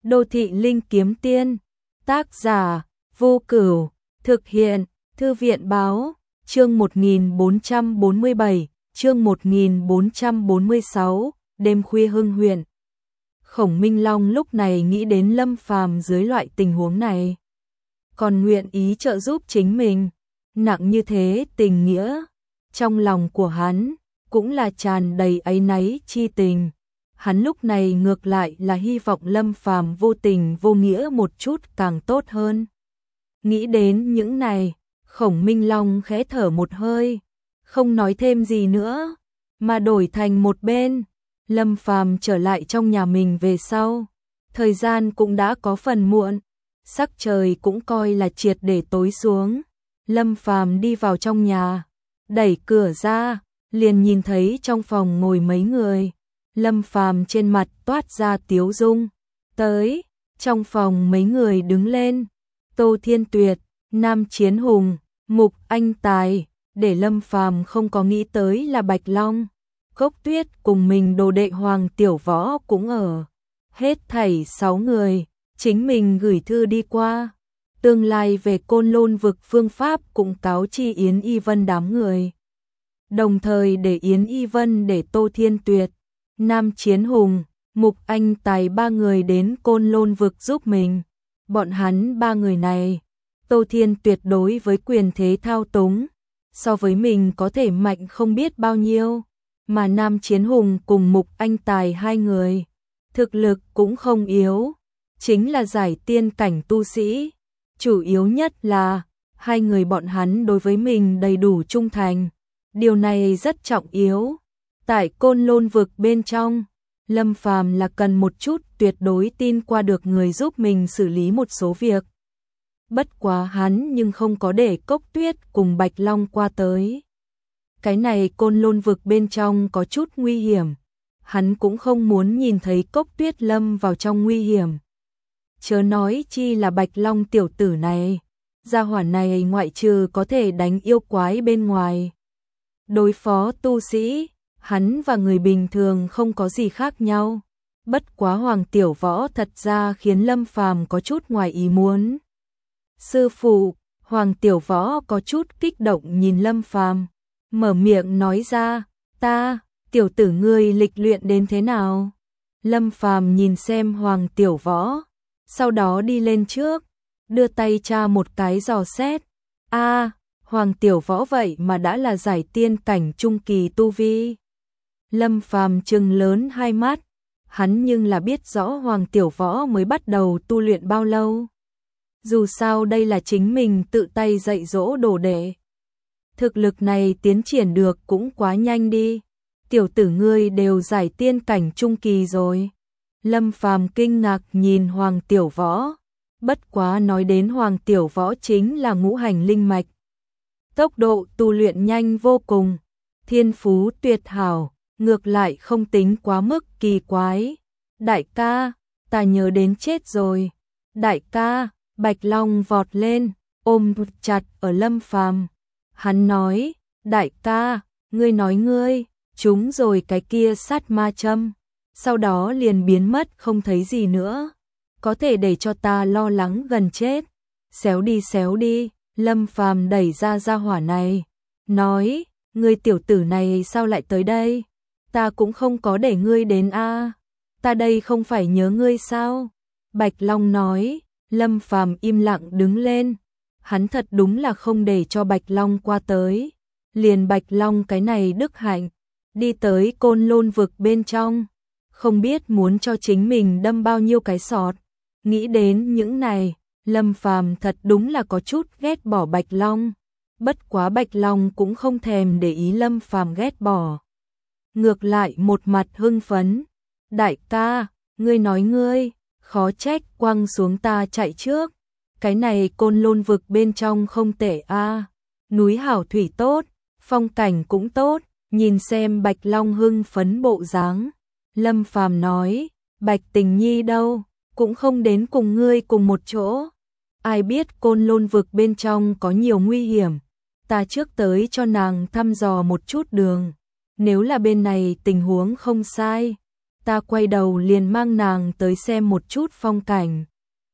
Đô thị linh kiếm tiên, tác giả Vô Cửu, thực hiện Thư viện báo, chương 1447, chương 1446, đêm khuya hưng huyền. Khổng Minh Long lúc này nghĩ đến Lâm Phàm dưới loại tình huống này, còn nguyện ý trợ giúp chính mình, nặng như thế tình nghĩa, trong lòng của hắn cũng là tràn đầy áy náy chi tình. Hắn lúc này ngược lại là hy vọng Lâm Phàm vô tình vô nghĩa một chút càng tốt hơn. Nghĩ đến những này, Khổng Minh Long khẽ thở một hơi, không nói thêm gì nữa, mà đổi thành một bên. Lâm Phàm trở lại trong nhà mình về sau, thời gian cũng đã có phần muộn, sắc trời cũng coi là triệt để tối xuống. Lâm Phàm đi vào trong nhà, đẩy cửa ra, liền nhìn thấy trong phòng ngồi mấy người. Lâm Phàm trên mặt toát ra tiếu dung. Tới, trong phòng mấy người đứng lên. Tô Thiên Tuyệt, Nam Chiến Hùng, Mục Anh Tài, để Lâm Phàm không có nghĩ tới là Bạch Long. Cốc Tuyết cùng mình đồ đệ Hoàng Tiểu Võ cũng ở. Hết thảy 6 người, chính mình gửi thư đi qua. Tương lai về Côn Lôn vực phương pháp cũng cáo chi Yến Y Vân đám người. Đồng thời để Yến Y Vân để Tô Thiên Tuyệt, Nam Chiến Hùng, Mục Anh Tài 3 người đến Côn Lôn vực giúp mình. Bọn hắn 3 người này, Tô Thiên Tuyệt đối với quyền thế thao túng, so với mình có thể mạnh không biết bao nhiêu, mà Nam Chiến Hùng cùng Mục Anh Tài 2 người, thực lực cũng không yếu, chính là giải tiên cảnh tu sĩ. Chủ yếu nhất là 2 người bọn hắn đối với mình đầy đủ trung thành, điều này rất trọng yếu. Tại Côn Lôn vực bên trong, Lâm Phàm là cần một chút tuyệt đối tin qua được người giúp mình xử lý một số việc. Bất quá hắn nhưng không có để Cốc Tuyết cùng Bạch Long qua tới. Cái này Côn Lôn vực bên trong có chút nguy hiểm, hắn cũng không muốn nhìn thấy Cốc Tuyết lâm vào trong nguy hiểm. Chớ nói chi là Bạch Long tiểu tử này, gia hỏa này ngoại trừ có thể đánh yêu quái bên ngoài, đối phó tu sĩ, hắn và người bình thường không có gì khác nhau. Bất quá Hoàng Tiểu Võ thật ra khiến Lâm Phàm có chút ngoài ý muốn. Sư phụ, Hoàng Tiểu Võ có chút kích động nhìn Lâm Phàm, mở miệng nói ra, ta, tiểu tử ngươi lịch luyện đến thế nào? Lâm Phàm nhìn xem Hoàng Tiểu Võ, sau đó đi lên trước, đưa tay tra một cái dò xét. A, Hoàng Tiểu Võ vậy mà đã là giải tiên cảnh trung kỳ tu vi. Lâm Phàm trừng lớn hai mắt, hắn nhưng là biết rõ Hoàng Tiểu Võ mới bắt đầu tu luyện bao lâu. Dù sao đây là chính mình tự tay dạy dỗ đồ đệ. Thực lực này tiến triển được cũng quá nhanh đi. Tiểu tử ngươi đều giải tiên cảnh trung kỳ rồi. Lâm Phàm kinh ngạc nhìn Hoàng Tiểu Võ. Bất quá nói đến Hoàng Tiểu Võ chính là ngũ hành linh mạch. Tốc độ tu luyện nhanh vô cùng, thiên phú tuyệt hảo, ngược lại không tính quá mức kỳ quái. Đại ca, ta nhớ đến chết rồi. Đại ca, Bạch Long vọt lên, ôm chặt ở Lâm Phàm. Hắn nói, đại ca, ngươi nói ngươi, trúng rồi cái kia sát ma châm, sau đó liền biến mất không thấy gì nữa. Có thể để cho ta lo lắng gần chết. Xéo đi, Lâm Phàm đẩy ra gia hỏa này, nói, ngươi tiểu tử này sao lại tới đây? Ta cũng không có để ngươi đến a. Ta đây không phải nhớ ngươi sao? Bạch Long nói. Lâm Phàm im lặng đứng lên, hắn thật đúng là không để cho Bạch Long qua tới. Liền Bạch Long cái này đức hạnh, đi tới Côn Lôn vực bên trong, không biết muốn cho chính mình đâm bao nhiêu cái sọt. Nghĩ đến những này, Lâm Phàm thật đúng là có chút ghét bỏ Bạch Long. Bất quá Bạch Long cũng không thèm để ý Lâm Phàm ghét bỏ, ngược lại một mặt hưng phấn. Đại ca, ngươi nói ngươi, khó trách quăng xuống ta chạy trước. Cái này Côn Lôn vực bên trong không tệ a, núi hảo thủy tốt, phong cảnh cũng tốt. Nhìn xem Bạch Long hưng phấn bộ dáng, Lâm Phàm nói, Bạch Tình Nhi đâu, cũng không đến cùng ngươi cùng một chỗ. Ai biết Côn Lôn vực bên trong có nhiều nguy hiểm, ta trước tới cho nàng thăm dò một chút đường. Nếu là bên này tình huống không sai, ta quay đầu liền mang nàng tới xem một chút phong cảnh.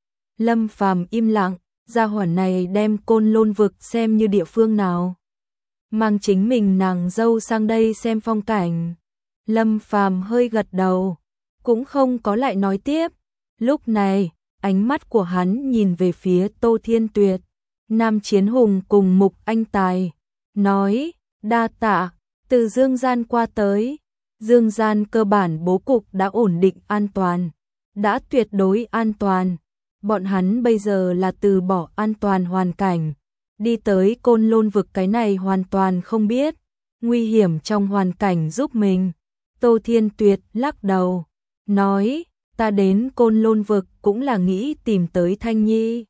Lâm Phàm im lặng, gia hỏa này đem Côn Lôn vực xem như địa phương nào. Mang chính mình nàng dâu sang đây xem phong cảnh. Lâm Phàm hơi gật đầu, cũng không có lại nói tiếp. Lúc này, ánh mắt của hắn nhìn về phía Tô Thiên Tuyệt, Nam Chiến Hùng cùng Mục Anh Tài, nói, đa tạ, từ Dương Gian qua tới. Dương Gian cơ bản bố cục đã ổn định an toàn, đã tuyệt đối an toàn. Bọn hắn bây giờ là từ bỏ an toàn hoàn cảnh, đi tới Côn Lôn vực, cái này hoàn toàn không biết nguy hiểm trong hoàn cảnh giúp mình. Tô Thiên Tuyệt lắc đầu, nói, ta đến Côn Lôn vực cũng là nghĩ tìm tới Thanh Nhi.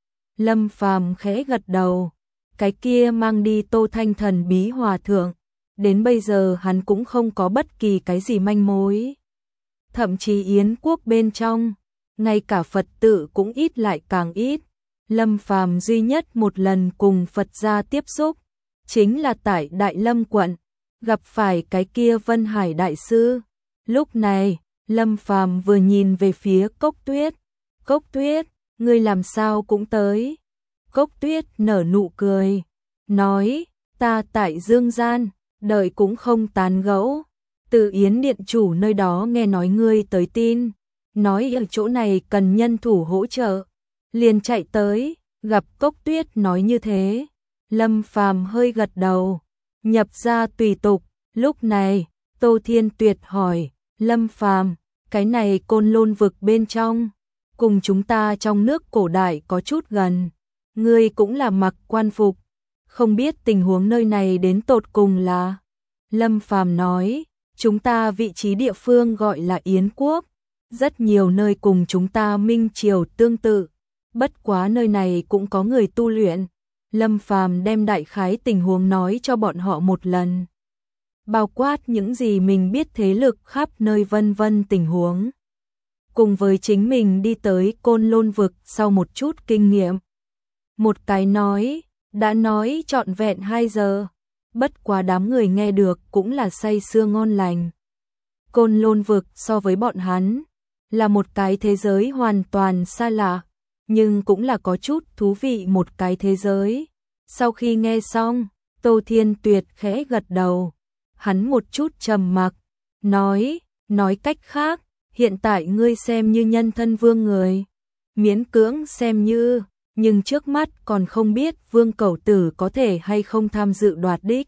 Lâm Phàm khẽ gật đầu, cái kia mang đi Tô Thanh thần bí hòa thượng, đến bây giờ hắn cũng không có bất kỳ cái gì manh mối. Thậm chí Yến quốc bên trong, ngay cả Phật tự cũng ít lại càng ít. Lâm Phàm duy nhất một lần cùng Phật gia tiếp xúc, chính là tại Đại Lâm quận, gặp phải cái kia Vân Hải đại sư. Lúc này, Lâm Phàm vừa nhìn về phía Cốc Tuyết. Cốc Tuyết, ngươi làm sao cũng tới? Cốc Tuyết nở nụ cười, nói, ta tại Dương Gian, đợi cũng không tán gẫu. Từ Yến điện chủ nơi đó nghe nói ngươi tới tin, nói ở chỗ này cần nhân thủ hỗ trợ, liền chạy tới. Gặp Cốc Tuyết nói như thế, Lâm Phàm hơi gật đầu, nhập ra tùy tục. Lúc này, Tô Thiên Tuyệt hỏi, Lâm Phàm, cái này Côn Lôn vực bên trong, cùng chúng ta trong nước cổ đại có chút gần, ngươi cũng là mặc quan phục, không biết tình huống nơi này đến tột cùng là. Lâm Phàm nói, chúng ta vị trí địa phương gọi là Yến quốc, rất nhiều nơi cùng chúng ta Minh Triều tương tự, bất quá nơi này cũng có người tu luyện. Lâm Phàm đem đại khái tình huống nói cho bọn họ một lần, bao quát những gì mình biết thế lực khắp nơi vân vân tình huống. Cùng với chính mình đi tới Côn Lôn vực sau một chút kinh nghiệm. Một cái nói, đã nói trọn vẹn 2 giờ, bất quá đám người nghe được cũng là say sưa ngon lành. Côn Lôn vực so với bọn hắn, là một cái thế giới hoàn toàn xa lạ, nhưng cũng là có chút thú vị một cái thế giới. Sau khi nghe xong, Tô Thiên Tuyệt khẽ gật đầu, hắn một chút trầm mặc, nói cách khác, hiện tại ngươi xem như nhân thân vương người, miễn cưỡng xem như, nhưng trước mắt còn không biết Vương Cẩu Tử có thể hay không tham dự đoạt đích.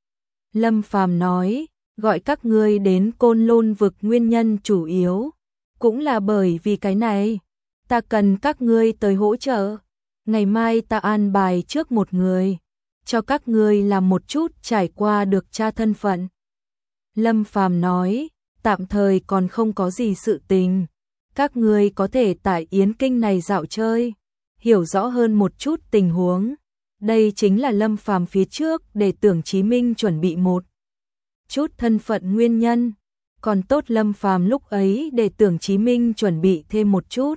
Lâm Phàm nói, gọi các ngươi đến Côn Lôn vực nguyên nhân chủ yếu, cũng là bởi vì cái này, ta cần các ngươi tới hỗ trợ. Ngày mai ta an bài trước một người, cho các ngươi làm một chút trải qua được tra thân phận. Lâm Phàm nói, tạm thời còn không có gì sự tình, các ngươi có thể tại Yến Kinh này dạo chơi, hiểu rõ hơn một chút tình huống. Đây chính là Lâm Phàm phía trước để Tưởng Chí Minh chuẩn bị một chút thân phận nguyên nhân, còn tốt Lâm Phàm lúc ấy để Tưởng Chí Minh chuẩn bị thêm một chút.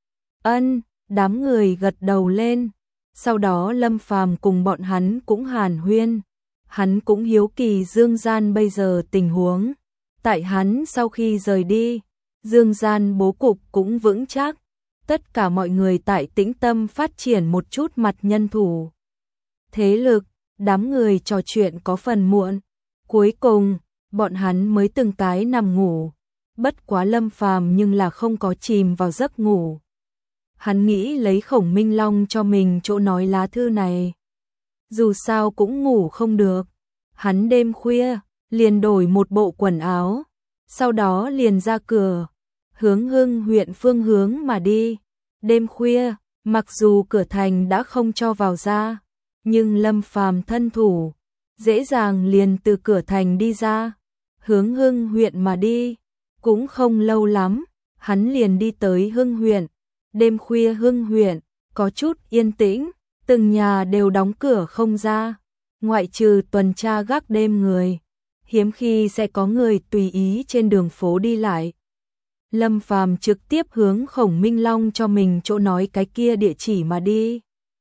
Ân, đám người gật đầu lên. Sau đó Lâm Phàm cùng bọn hắn cũng hàn huyên, hắn cũng hiếu kỳ Dương Gian bây giờ tình huống. Tại hắn sau khi rời đi, Dương Gian bố cục cũng vững chắc, tất cả mọi người tại tĩnh tâm phát triển một chút mặt nhân thủ. Thế lực, đám người trò chuyện có phần muộn, cuối cùng, bọn hắn mới từng cái nằm ngủ, bất quá Lâm Phàm nhưng là không có chìm vào giấc ngủ. Hắn nghĩ lấy Khổng Minh Long cho mình chỗ nói lá thư này. Dù sao cũng ngủ không được. Hắn đêm khuya, liền đổi một bộ quần áo. Sau đó liền ra cửa, hướng Hưng huyện phương hướng mà đi. Đêm khuya, mặc dù cửa thành đã không cho vào ra, nhưng Lâm Phàm thân thủ, dễ dàng liền từ cửa thành đi ra. Hướng Hưng huyện mà đi, cũng không lâu lắm, hắn liền đi tới Hưng huyện. Đêm khuya Hưng huyện, có chút yên tĩnh, từng nhà đều đóng cửa không ra, ngoại trừ tuần tra gác đêm người, hiếm khi sẽ có người tùy ý trên đường phố đi lại. Lâm Phàm trực tiếp hướng Khổng Minh Long cho mình chỗ nói cái kia địa chỉ mà đi.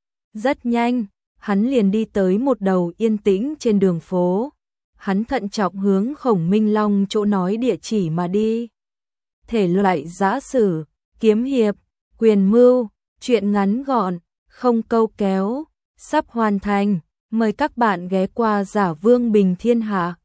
Rất nhanh, hắn liền đi tới một đầu yên tĩnh trên đường phố. Hắn thận trọng hướng Khổng Minh Long chỗ nói địa chỉ mà đi. thể loại giã sử, kiếm hiệp, quyền mưu, truyện ngắn gọn, không câu kéo, sắp hoàn thành. Mời các bạn ghé qua Giả Vương Bình Thiên Hạ.